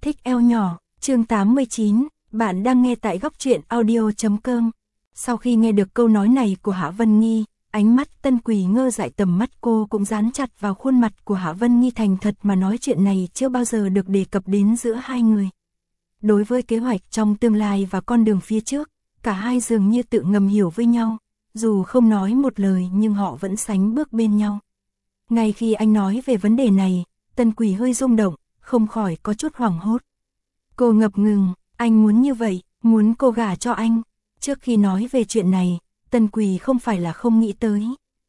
Thích eo nhỏ, chương 89, bạn đang nghe tại góc truyện audio.com. Sau khi nghe được câu nói này của Hạ Vân Nghi, ánh mắt Tân Quỳ ngơ dại, tầm mắt cô cũng dán chặt vào khuôn mặt của Hạ Vân Nghi. Thành thật mà nói, chuyện này chưa bao giờ được đề cập đến giữa hai người. Đối với kế hoạch trong tương lai và con đường phía trước, cả hai dường như tự ngầm hiểu với nhau, dù không nói một lời nhưng họ vẫn sánh bước bên nhau. Ngay khi anh nói về vấn đề này, Tân Quỳ hơi rung động, không khỏi có chút hoảng hốt. Cô ngập ngừng, anh muốn như vậy, muốn cô gả cho anh. Trước khi nói về chuyện này, Tân Quỳ không phải là không nghĩ tới.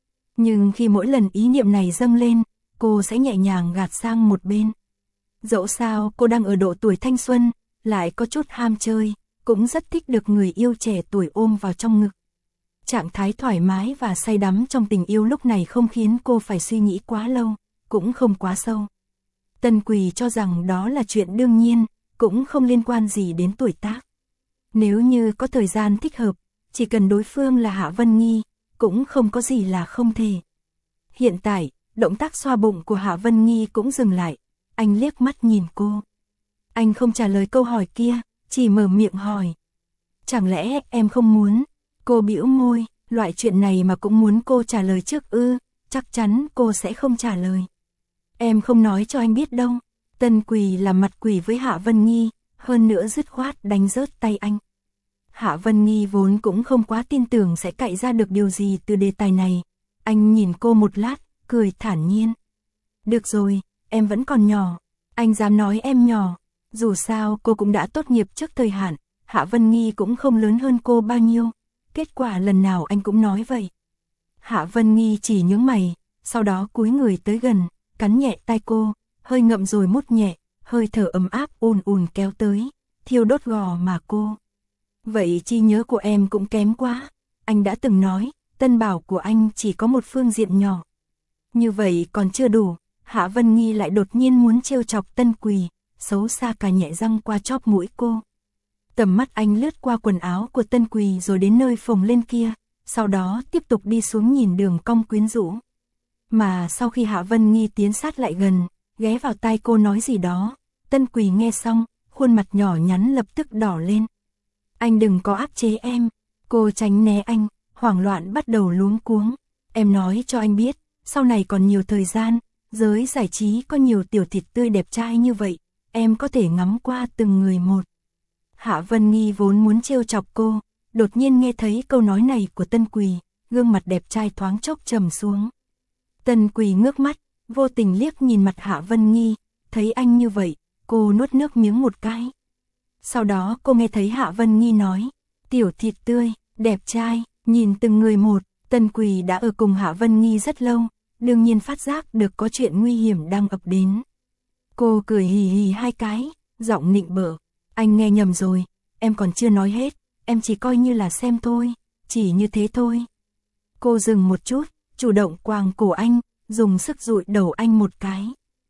Nhưng khi mỗi lần ý niệm này dâng lên, cô sẽ nhẹ nhàng gạt sang một bên. Dẫu sao cô đang ở độ tuổi thanh xuân, lại có chút ham chơi, cũng rất thích được người yêu trẻ tuổi ôm vào trong ngực. Trạng thái thoải mái và say đắm trong tình yêu lúc này không khiến cô phải suy nghĩ quá lâu, cũng không quá sâu. Tân Quỳ cho rằng đó là chuyện đương nhiên, cũng không liên quan gì đến tuổi tác. Nếu như có thời gian thích hợp, chỉ cần đối phương là Hạ Vân Nghi, cũng không có gì là không thể. Hiện tại, động tác xoa bụng của Hạ Vân Nghi cũng dừng lại, anh liếc mắt nhìn cô. Anh không trả lời câu hỏi kia, chỉ mở miệng hỏi. Chẳng lẽ em không muốn? Cô bĩu môi, loại chuyện này mà cũng muốn cô trả lời trước ư? Chắc chắn cô sẽ không trả lời. Em không nói cho anh biết đâu. Tân Quỳ làm mặt quỷ với Hạ Vân Nghi, hơn nữa dứt khoát đánh rớt tay anh. Hạ Vân Nghi vốn cũng không quá tin tưởng sẽ cạy ra được điều gì từ đề tài này. Anh nhìn cô một lát, cười thản nhiên. Được rồi, em vẫn còn nhỏ. Anh dám nói em nhỏ. Dù sao cô cũng đã tốt nghiệp trước thời hạn, Hạ Vân Nghi cũng không lớn hơn cô bao nhiêu. Kết quả lần nào anh cũng nói vậy. Hạ Vân Nghi chỉ nhướng mày, sau đó cúi người tới gần, cắn nhẹ tai cô, hơi ngậm rồi mút nhẹ, hơi thở ấm áp ùn ùn kéo tới, thiêu đốt gò má cô. Vậy trí nhớ của em cũng kém quá. Anh đã từng nói, tân bảo của anh chỉ có một phương diện nhỏ. Như vậy còn chưa đủ, Hạ Vân Nghi lại đột nhiên muốn trêu chọc Tân Quỳ, xấu xa cà nhẹ răng qua chóp mũi cô. Tầm mắt anh lướt qua quần áo của Tân Quỳ rồi đến nơi phồng lên kia, sau đó tiếp tục đi xuống nhìn đường cong quyến rũ. Mà sau khi Hạ Vân Nghi tiến sát lại gần, ghé vào tai cô nói gì đó, Tân Quỳ nghe xong, khuôn mặt nhỏ nhắn lập tức đỏ lên. Anh đừng có áp chế em. Cô tránh né anh, hoảng loạn bắt đầu luống cuống. Em nói cho anh biết, sau này còn nhiều thời gian, giới giải trí có nhiều tiểu thịt tươi đẹp trai như vậy, em có thể ngắm qua từng người một. Hạ Vân Nghi vốn muốn trêu chọc cô, đột nhiên nghe thấy câu nói này của Tân Quỳ, gương mặt đẹp trai thoáng chốc trầm xuống. Tân Quỳ ngước mắt, vô tình liếc nhìn mặt Hạ Vân Nghi, thấy anh như vậy, cô nuốt nước miếng một cái. Sau đó cô nghe thấy Hạ Vân Nghi nói, tiểu thịt tươi, đẹp trai, nhìn từng người một. Tân Quỳ đã ở cùng Hạ Vân Nghi rất lâu, đương nhiên phát giác được có chuyện nguy hiểm đang ập đến. Cô cười hì hì hai cái, giọng nịnh bợ, anh nghe nhầm rồi, em còn chưa nói hết, em chỉ coi như là xem thôi, chỉ như thế thôi. Cô dừng một chút, chủ động quàng cổ anh, dùng sức dụi đầu anh một cái.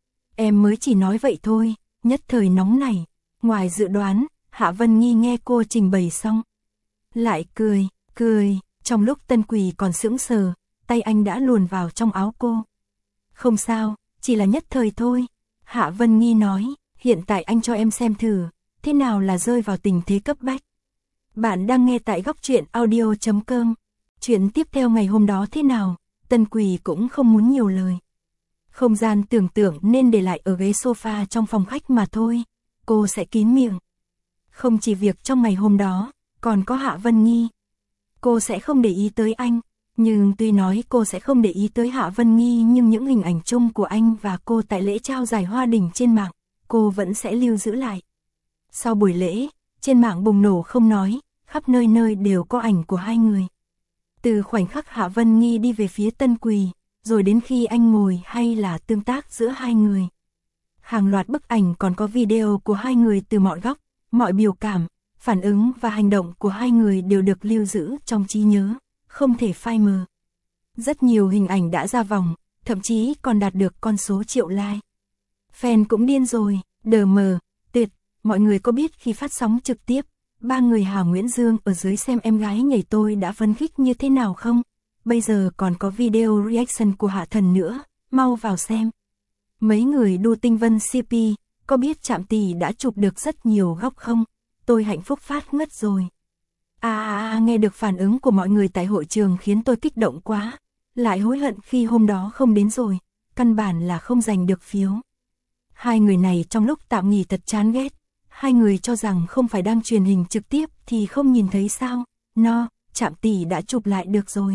Em mới chỉ nói vậy thôi, nhất thời nóng này. Ngoài dự đoán, Hạ Vân Nghi nghe cô trình bày xong, lại cười, trong lúc Tân Quỳ còn sững sờ, tay anh đã luồn vào trong áo cô. Không sao, chỉ là nhất thời thôi. Hạ Vân Nghi nói, hiện tại anh cho em xem thử, thế nào là rơi vào tình thế cấp bách. Bạn đang nghe tại góc truyện audio.com. Chuyện tiếp theo ngày hôm đó thế nào, Tân Quỳ cũng không muốn nhiều lời. Không gian tưởng tượng nên để lại ở ghế sofa trong phòng khách mà thôi. Cô sẽ kín miệng. Không chỉ việc trong ngày hôm đó, còn có Hạ Vân Nghi. Cô sẽ không để ý tới anh, nhưng tuy nói cô sẽ không để ý tới Hạ Vân Nghi, nhưng những hình ảnh chung của anh và cô tại lễ trao giải hoa đỉnh trên mạng, cô vẫn sẽ lưu giữ lại. Sau buổi lễ, trên mạng bùng nổ không nói, khắp nơi nơi đều có ảnh của hai người. Từ khoảnh khắc Hạ Vân Nghi đi về phía Tân Quỳ, rồi đến khi anh ngồi hay là tương tác giữa hai người. Hàng loạt bức ảnh còn có video của hai người từ mọi góc, mọi biểu cảm, phản ứng và hành động của hai người đều được lưu giữ trong trí nhớ, không thể phai mờ. Rất nhiều hình ảnh đã ra vòng, thậm chí còn đạt được con số triệu like. Fan cũng điên rồi, đờ mờ, tuyệt, mọi người có biết khi phát sóng trực tiếp, ba người Hà Nguyễn Dương ở dưới xem em gái nhảy tôi đã phấn khích như thế nào không? Bây giờ còn có video reaction của Hạ Thần nữa, mau vào xem. Mấy người đu tinh vân CP, có biết Trạm tỷ đã chụp được rất nhiều góc không? Tôi hạnh phúc phát ngất rồi. Nghe được phản ứng của mọi người tại hội trường khiến tôi kích động quá. Lại hối hận khi hôm đó không đến rồi, căn bản là không giành được phiếu. Hai người này trong lúc tạm nghỉ thật chán ghét. Hai người cho rằng không phải đang truyền hình trực tiếp thì không nhìn thấy sao? Trạm tỷ đã chụp lại được rồi.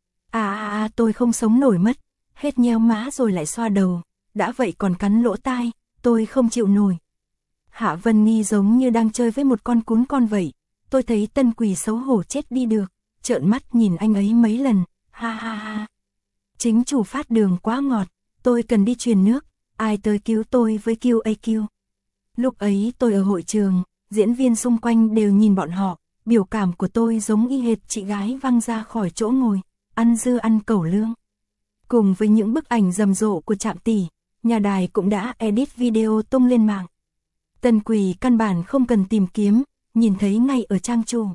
Tôi không sống nổi mất. Hết nheo má rồi lại xoa đầu. Đã vậy còn cắn lỗ tai, tôi không chịu nổi. Hạ Vân Nghi giống như đang chơi với một con cún con vậy. Tôi thấy Tân Quỳ xấu hổ chết đi được, trợn mắt nhìn anh ấy mấy lần, ha. Chính chủ phát đường quá ngọt, tôi cần đi truyền nước, ai tới cứu tôi với QAQ. Lúc ấy tôi ở hội trường, diễn viên xung quanh đều nhìn bọn họ, biểu cảm của tôi giống y hệt chị gái văng ra khỏi chỗ ngồi, ăn dưa ăn cẩu lương. Cùng với những bức ảnh rầm rộ của Trạm tỷ, nhà đài cũng đã edit video tung lên mạng. Tân Quỳ căn bản không cần tìm kiếm, nhìn thấy ngay ở trang chủ.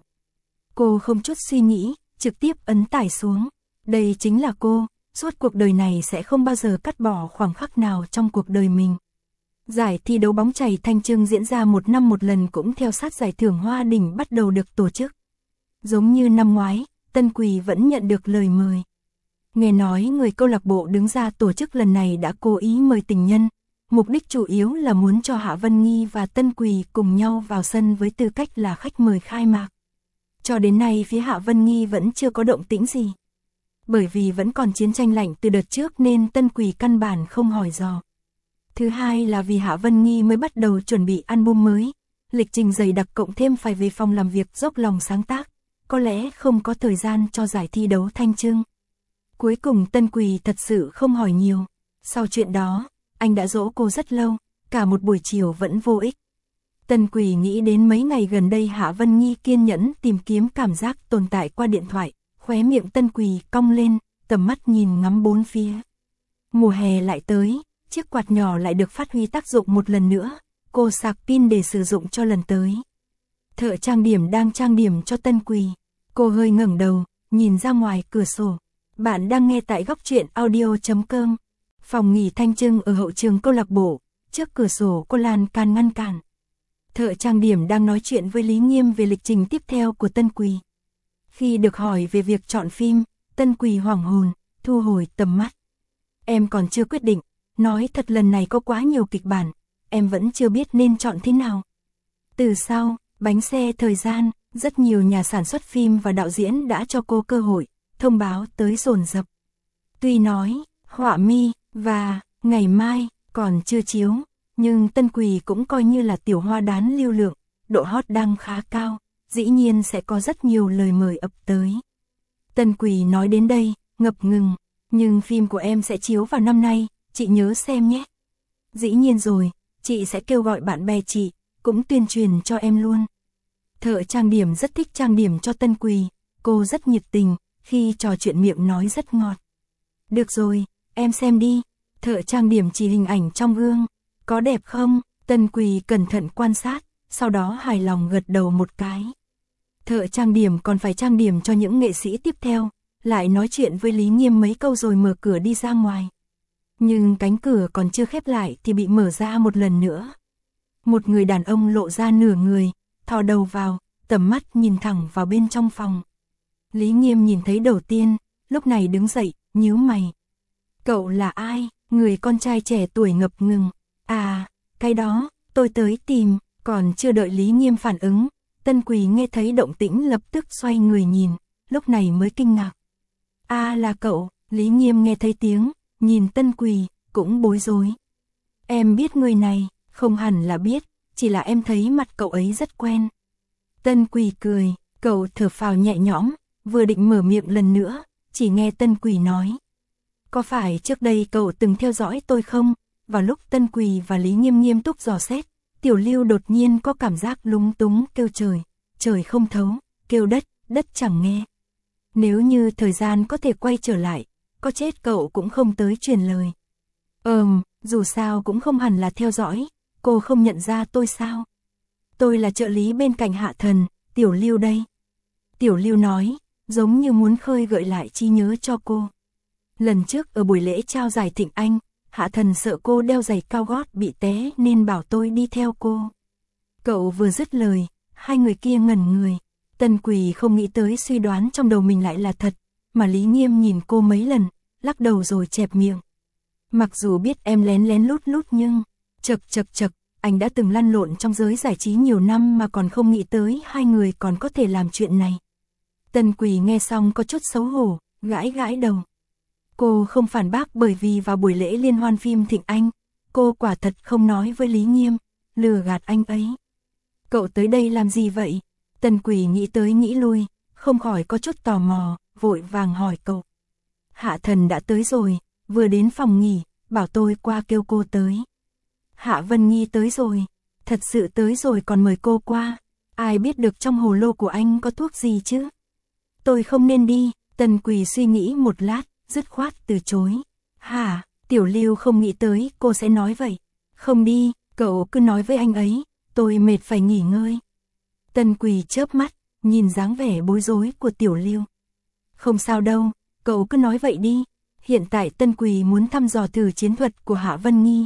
Cô không chút suy nghĩ, trực tiếp ấn tải xuống. Đây chính là cô, suốt cuộc đời này sẽ không bao giờ cắt bỏ khoảng khắc nào trong cuộc đời mình. Giải thi đấu bóng chày Thanh Chương diễn ra một năm một lần cũng theo sát giải thưởng Hoa Đỉnh bắt đầu được tổ chức. Giống như năm ngoái, Tân Quỳ vẫn nhận được lời mời. Nghe nói người câu lạc bộ đứng ra tổ chức lần này đã cố ý mời tình nhân. Mục đích chủ yếu là muốn cho Hạ Vân Nghi và Tân Quỳ cùng nhau vào sân với tư cách là khách mời khai mạc. Cho đến nay phía Hạ Vân Nghi vẫn chưa có động tĩnh gì. Bởi vì vẫn còn chiến tranh lạnh từ đợt trước nên Tân Quỳ căn bản không hỏi dò. Thứ hai là vì Hạ Vân Nghi mới bắt đầu chuẩn bị album mới. Lịch trình dày đặc cộng thêm phải về phòng làm việc dốc lòng sáng tác. Có lẽ không có thời gian cho giải thi đấu Thanh Chương. Cuối cùng Tân Quỳ thật sự không hỏi nhiều. Sau chuyện đó, anh đã dỗ cô rất lâu, cả một buổi chiều vẫn vô ích. Tân Quỳ nghĩ đến mấy ngày gần đây Hạ Vân Nghi kiên nhẫn tìm kiếm cảm giác tồn tại qua điện thoại, khóe miệng Tân Quỳ cong lên, tầm mắt nhìn ngắm bốn phía. Mùa hè lại tới, chiếc quạt nhỏ lại được phát huy tác dụng một lần nữa, cô sạc pin để sử dụng cho lần tới. Thợ trang điểm đang trang điểm cho Tân Quỳ, cô hơi ngẩng đầu, nhìn ra ngoài cửa sổ. Bạn đang nghe tại góc truyện audio.com. Phòng nghỉ Thanh Chương ở hậu trường câu lạc bộ, trước cửa sổ cô lan can ngăn cản. Thợ trang điểm đang nói chuyện với Lý Nghiêm về lịch trình tiếp theo của Tân Quỳ. Khi được hỏi về việc chọn phim, Tân Quỳ hoảng hồn, thu hồi tầm mắt. Em còn chưa quyết định, nói thật lần này có quá nhiều kịch bản, em vẫn chưa biết nên chọn thế nào. Từ sau, Bánh xe thời gian, rất nhiều nhà sản xuất phim và đạo diễn đã cho cô cơ hội, thông báo tới dồn dập. Tuy nói, Họa Mi và Ngày Mai còn chưa chiếu, nhưng Tân Quỳ cũng coi như là tiểu hoa đán lưu lượng, độ hot đang khá cao, dĩ nhiên sẽ có rất nhiều lời mời ập tới. Tân Quỳ nói đến đây, ngập ngừng, nhưng phim của em sẽ chiếu vào năm nay, chị nhớ xem nhé. Dĩ nhiên rồi, chị sẽ kêu gọi bạn bè chị, cũng tuyên truyền cho em luôn. Thợ trang điểm rất thích trang điểm cho Tân Quỳ, cô rất nhiệt tình, khi trò chuyện miệng nói rất ngọt. Được rồi, em xem đi, thợ trang điểm chỉ hình ảnh trong gương, có đẹp không? Tân Quỳ cẩn thận quan sát, sau đó hài lòng gật đầu một cái. Thợ trang điểm còn phải trang điểm cho những nghệ sĩ tiếp theo, lại nói chuyện với Lý Nghiêm mấy câu rồi mở cửa đi ra ngoài. Nhưng cánh cửa còn chưa khép lại thì bị mở ra một lần nữa. Một người đàn ông lộ ra nửa người, thò đầu vào, tầm mắt nhìn thẳng vào bên trong phòng. Lý Nghiêm nhìn thấy đầu tiên, lúc này đứng dậy, nhíu mày. Cậu là ai? Người con trai trẻ tuổi ngập ngừng. À, cái đó, tôi tới tìm, còn chưa đợi Lý Nghiêm phản ứng. Tân Quỳ nghe thấy động tĩnh lập tức xoay người nhìn, lúc này mới kinh ngạc. À là cậu, Lý Nghiêm nghe thấy tiếng, nhìn Tân Quỳ, cũng bối rối. Em biết người này, không hẳn là biết, chỉ là em thấy mặt cậu ấy rất quen. Tân Quỳ cười, cậu thở phào nhẹ nhõm, vừa định mở miệng lần nữa, chỉ nghe Tân Quỳ nói. Có phải trước đây cậu từng theo dõi tôi không? Vào lúc Tân Quỳ và Lý Nghiêm nghiêm túc dò xét, Tiểu Lưu đột nhiên có cảm giác lúng túng kêu trời, trời không thấu, kêu đất, đất chẳng nghe. Nếu như thời gian có thể quay trở lại, có chết cậu cũng không tới truyền lời. Dù sao cũng không hẳn là theo dõi, cô không nhận ra tôi sao? Tôi là trợ lý bên cạnh Hạ Thần, Tiểu Lưu đây. Tiểu Lưu nói, giống như muốn khơi gợi lại trí nhớ cho cô. Lần trước ở buổi lễ trao giải Thịnh Anh, Hạ Thần sợ cô đeo giày cao gót bị té nên bảo tôi đi theo cô. Cậu vừa dứt lời, hai người kia ngẩn người. Tân Quỳ không nghĩ tới suy đoán trong đầu mình lại là thật, mà Lý Nghiêm nhìn cô mấy lần, lắc đầu rồi chẹp miệng. Mặc dù biết em lén lén lút lút nhưng, chậc, anh đã từng lăn lộn trong giới giải trí nhiều năm mà còn không nghĩ tới hai người còn có thể làm chuyện này. Tân Quỳ nghe xong có chút xấu hổ, gãi đầu. Cô không phản bác bởi vì vào buổi lễ liên hoan phim Thịnh Anh, cô quả thật không nói với Lý Nghiêm, lừa gạt anh ấy. Cậu tới đây làm gì vậy? Tân Quỳ nghĩ tới nghĩ lui, không khỏi có chút tò mò, vội vàng hỏi cậu. Hạ Thần đã tới rồi, vừa đến phòng nghỉ, bảo tôi qua kêu cô tới. Hạ Vân Nghi tới rồi, thật sự tới rồi còn mời cô qua, ai biết được trong hồ lô của anh có thuốc gì chứ? Tôi không nên đi, Tân Quỳ suy nghĩ một lát, dứt khoát từ chối. Hả, Tiểu Lưu không nghĩ tới cô sẽ nói vậy. Không đi, cậu cứ nói với anh ấy, tôi mệt phải nghỉ ngơi. Tân Quỳ chớp mắt, nhìn dáng vẻ bối rối của Tiểu Lưu. Không sao đâu, cậu cứ nói vậy đi. Hiện tại Tân Quỳ muốn thăm dò thử chiến thuật của Hạ Vân Nghi.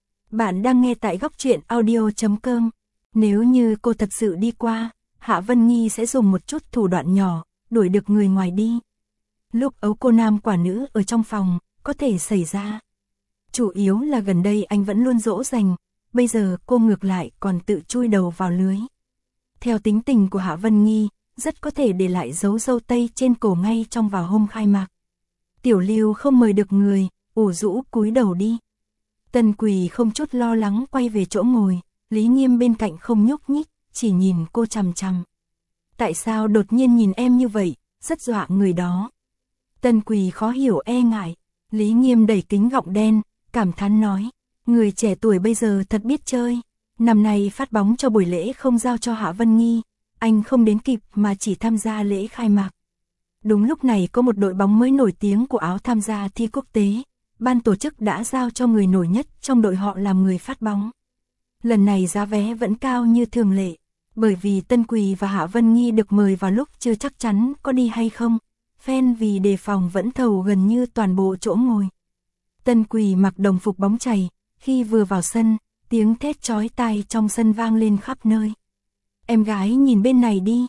Bạn đang nghe tại góc truyện audio.com. Nếu như cô thật sự đi qua, Hạ Vân Nghi sẽ dùng một chút thủ đoạn nhỏ, đuổi được người ngoài đi. Lúc ấu cô nam quả nữ ở trong phòng, có thể xảy ra. Chủ yếu là gần đây anh vẫn luôn dỗ dành, bây giờ cô ngược lại còn tự chui đầu vào lưới. Theo tính tình của Hạ Vân Nghi, rất có thể để lại dấu râu tây trên cổ ngay trong vào hôm khai mạc. Tiểu Lưu không mời được người, ủ rũ cúi đầu đi. Tân Quỳ không chút lo lắng quay về chỗ ngồi, Lý Nghiêm bên cạnh không nhúc nhích, chỉ nhìn cô chằm chằm. Tại sao đột nhiên nhìn em như vậy, rất dọa người đó. Tân Quỳ khó hiểu e ngại, Lý Nghiêm đẩy kính gọng đen, cảm thán nói, người trẻ tuổi bây giờ thật biết chơi. Năm nay phát bóng cho buổi lễ không giao cho Hạ Vân Nghi, anh không đến kịp mà chỉ tham gia lễ khai mạc. Đúng lúc này có một đội bóng mới nổi tiếng của Áo tham gia thi quốc tế, ban tổ chức đã giao cho người nổi nhất trong đội họ làm người phát bóng. Lần này giá vé vẫn cao như thường lệ, bởi vì Tân Quỳ và Hạ Vân Nghi được mời vào lúc chưa chắc chắn có đi hay không, fan vì đề phòng vẫn thầu gần như toàn bộ chỗ ngồi. Tân Quỳ mặc đồng phục bóng chày, khi vừa vào sân, tiếng thét chói tai trong sân vang lên khắp nơi. Em gái nhìn bên này đi,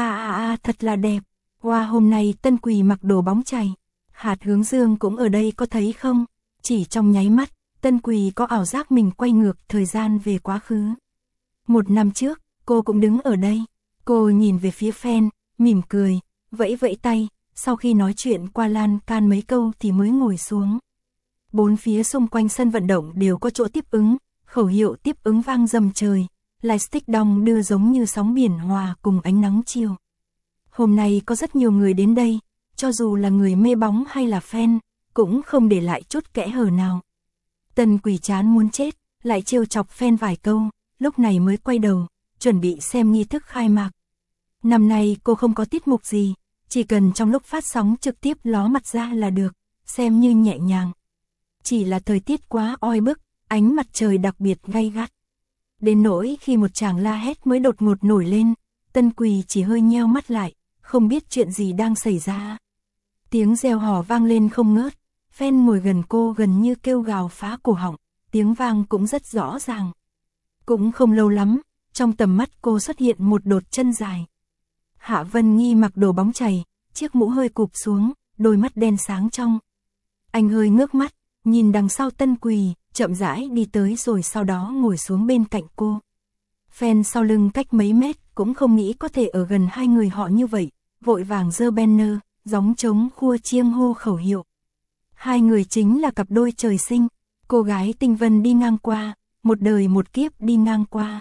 thật là đẹp. Wow, hôm nay Tân Quỳ mặc đồ bóng chày. Hạt Hướng Dương cũng ở đây có thấy không? Chỉ trong nháy mắt, Tân Quỳ có ảo giác mình quay ngược thời gian về quá khứ. Một năm trước, cô cũng đứng ở đây. Cô nhìn về phía fan, mỉm cười, vẫy vẫy tay, sau khi nói chuyện qua lan can mấy câu thì mới ngồi xuống. Bốn phía xung quanh sân vận động đều có chỗ tiếp ứng, khẩu hiệu tiếp ứng vang rầm trời, lightstick đong đưa giống như sóng biển hòa cùng ánh nắng chiều. Hôm nay có rất nhiều người đến đây, cho dù là người mê bóng hay là fan, cũng không để lại chút kẽ hở nào. Tân Quỳ chán muốn chết, lại trêu chọc fan vài câu, lúc này mới quay đầu, chuẩn bị xem nghi thức khai mạc. Năm nay cô không có tiết mục gì, chỉ cần trong lúc phát sóng trực tiếp ló mặt ra là được, xem như nhẹ nhàng. Chỉ là thời tiết quá oi bức, ánh mặt trời đặc biệt gay gắt. Đến nỗi khi một chàng la hét mới đột ngột nổi lên, Tân Quỳ chỉ hơi nheo mắt lại, không biết chuyện gì đang xảy ra. Tiếng reo hò vang lên không ngớt, fan ngồi gần cô gần như kêu gào phá cổ họng, tiếng vang cũng rất rõ ràng. Cũng không lâu lắm, trong tầm mắt cô xuất hiện một đột chân dài. Hạ Vân Nghi mặc đồ bóng chày, chiếc mũ hơi cụp xuống, đôi mắt đen sáng trong. Anh hơi ngước mắt, nhìn đằng sau Tân Quỳ, chậm rãi đi tới rồi sau đó ngồi xuống bên cạnh cô. Fan sau lưng cách mấy mét cũng không nghĩ có thể ở gần hai người họ như vậy, vội vàng giơ banner, gióng trống khua chiêng hô khẩu hiệu. Hai người chính là cặp đôi trời sinh, cô gái Tinh Vân đi ngang qua, một đời một kiếp đi ngang qua.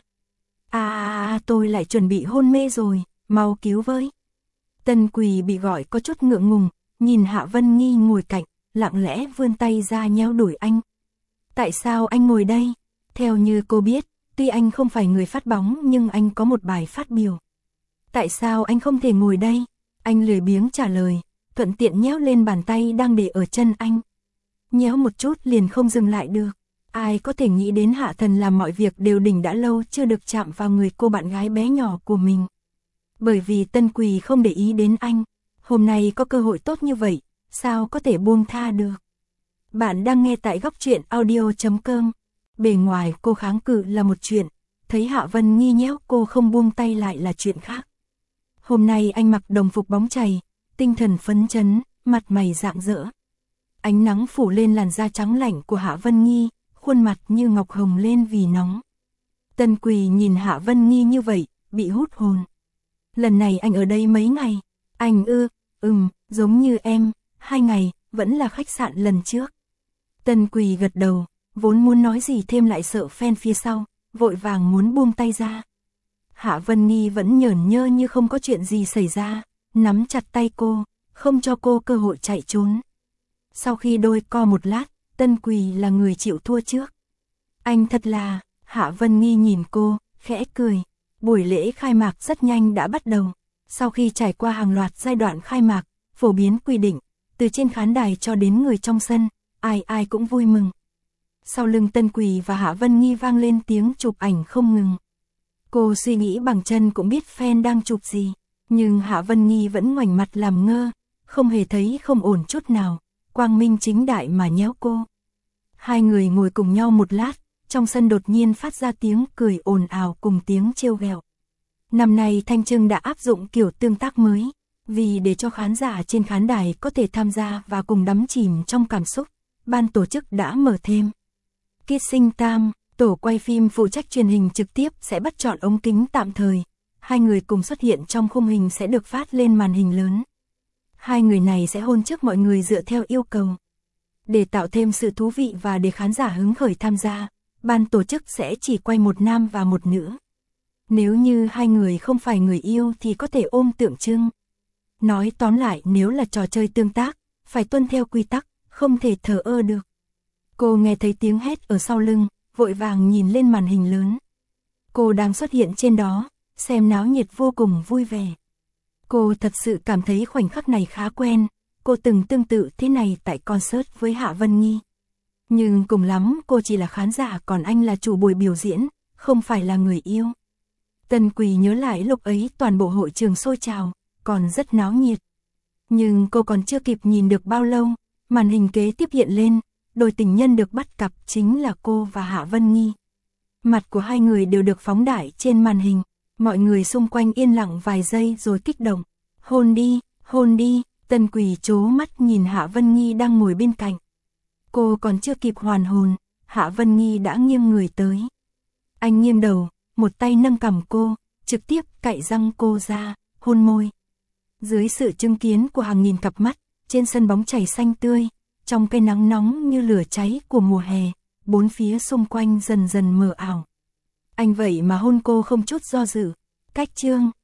Tôi lại chuẩn bị hôn mê rồi, mau cứu với. Tân Quỳ bị gọi có chút ngượng ngùng, nhìn Hạ Vân Nghi ngồi cạnh, lặng lẽ vươn tay ra nhéo đuổi anh. Tại sao anh ngồi đây? Theo như cô biết, tuy anh không phải người phát bóng nhưng anh có một bài phát biểu. Tại sao anh không thể ngồi đây? Anh lười biếng trả lời, thuận tiện nhéo lên bàn tay đang để ở chân anh. Nhéo một chút liền không dừng lại được. Ai có thể nghĩ đến Hạ Thần làm mọi việc đều đỉnh đã lâu chưa được chạm vào người cô bạn gái bé nhỏ của mình. Bởi vì Tân Quỳ không để ý đến anh, hôm nay có cơ hội tốt như vậy, sao có thể buông tha được. Bạn đang nghe tại góc truyện audio.com. Bề ngoài cô kháng cự là một chuyện, thấy Hạ Vân Nghi nhéo cô không buông tay lại là chuyện khác. Hôm nay anh mặc đồng phục bóng chày, tinh thần phấn chấn, mặt mày rạng rỡ. Ánh nắng phủ lên làn da trắng lạnh của Hạ Vân Nghi, khuôn mặt như ngọc hồng lên vì nóng. Tân Quỳ nhìn Hạ Vân Nghi như vậy, bị hút hồn. Lần này anh ở đây mấy ngày? Anh giống như em, 2 ngày, vẫn là khách sạn lần trước. Tân Quỳ gật đầu, vốn muốn nói gì thêm lại sợ fan phía sau, vội vàng muốn buông tay ra. Hạ Vân Nghi vẫn nhởn nhơ như không có chuyện gì xảy ra, nắm chặt tay cô, không cho cô cơ hội chạy trốn. Sau khi đôi co một lát, Tân Quỳ là người chịu thua trước. Anh thật là, Hạ Vân Nghi nhìn cô, khẽ cười. Buổi lễ khai mạc rất nhanh đã bắt đầu. Sau khi trải qua hàng loạt giai đoạn khai mạc, phổ biến quy định, từ trên khán đài cho đến người trong sân, ai ai cũng vui mừng. Sau lưng Tân Quỳ và Hạ Vân Nghi vang lên tiếng chụp ảnh không ngừng. Cô suy nghĩ bằng chân cũng biết fan đang chụp gì, nhưng Hạ Vân Nghi vẫn ngoảnh mặt làm ngơ, không hề thấy không ổn chút nào, quang minh chính đại mà nhéo cô. Hai người ngồi cùng nhau một lát, trong sân đột nhiên phát ra tiếng cười ồn ào cùng tiếng trêu ghẹo. Năm nay Thanh Trưng đã áp dụng kiểu tương tác mới, vì để cho khán giả trên khán đài có thể tham gia và cùng đắm chìm trong cảm xúc, ban tổ chức đã mở thêm Kissing Time, tổ quay phim phụ trách truyền hình trực tiếp sẽ bắt chọn ống kính tạm thời. Hai người cùng xuất hiện trong khung hình sẽ được phát lên màn hình lớn. Hai người này sẽ hôn trước mọi người dựa theo yêu cầu. Để tạo thêm sự thú vị và để khán giả hứng khởi tham gia, ban tổ chức sẽ chỉ quay một nam và một nữ. Nếu như hai người không phải người yêu thì có thể ôm tượng trưng. Nói tóm lại, nếu là trò chơi tương tác, phải tuân theo quy tắc, không thể thờ ơ được. Cô nghe thấy tiếng hét ở sau lưng, vội vàng nhìn lên màn hình lớn. Cô đang xuất hiện trên đó, xem náo nhiệt vô cùng vui vẻ. Cô thật sự cảm thấy khoảnh khắc này khá quen, cô từng tương tự thế này tại concert với Hạ Vân Nghi. Nhưng cùng lắm cô chỉ là khán giả còn anh là chủ buổi biểu diễn, không phải là người yêu. Tân Quỳ nhớ lại lúc ấy toàn bộ hội trường sôi trào, còn rất náo nhiệt. Nhưng cô còn chưa kịp nhìn được bao lâu, màn hình kế tiếp hiện lên, đôi tình nhân được bắt cặp chính là cô và Hạ Vân Nghi. Mặt của hai người đều được phóng đại trên màn hình, mọi người xung quanh yên lặng vài giây rồi kích động. Hôn đi, Tân Quỳ trố mắt nhìn Hạ Vân Nghi đang ngồi bên cạnh. Cô còn chưa kịp hoàn hồn, Hạ Vân Nghi đã nghiêng người tới. Anh nghiêng đầu, một tay nâng cằm cô, trực tiếp cạy răng cô ra, hôn môi. Dưới sự chứng kiến của hàng nghìn cặp mắt, trên sân bóng chày xanh tươi, trong cái nắng nóng như lửa cháy của mùa hè, bốn phía xung quanh dần dần mờ ảo. Anh vậy mà hôn cô không chút do dự. Cách chương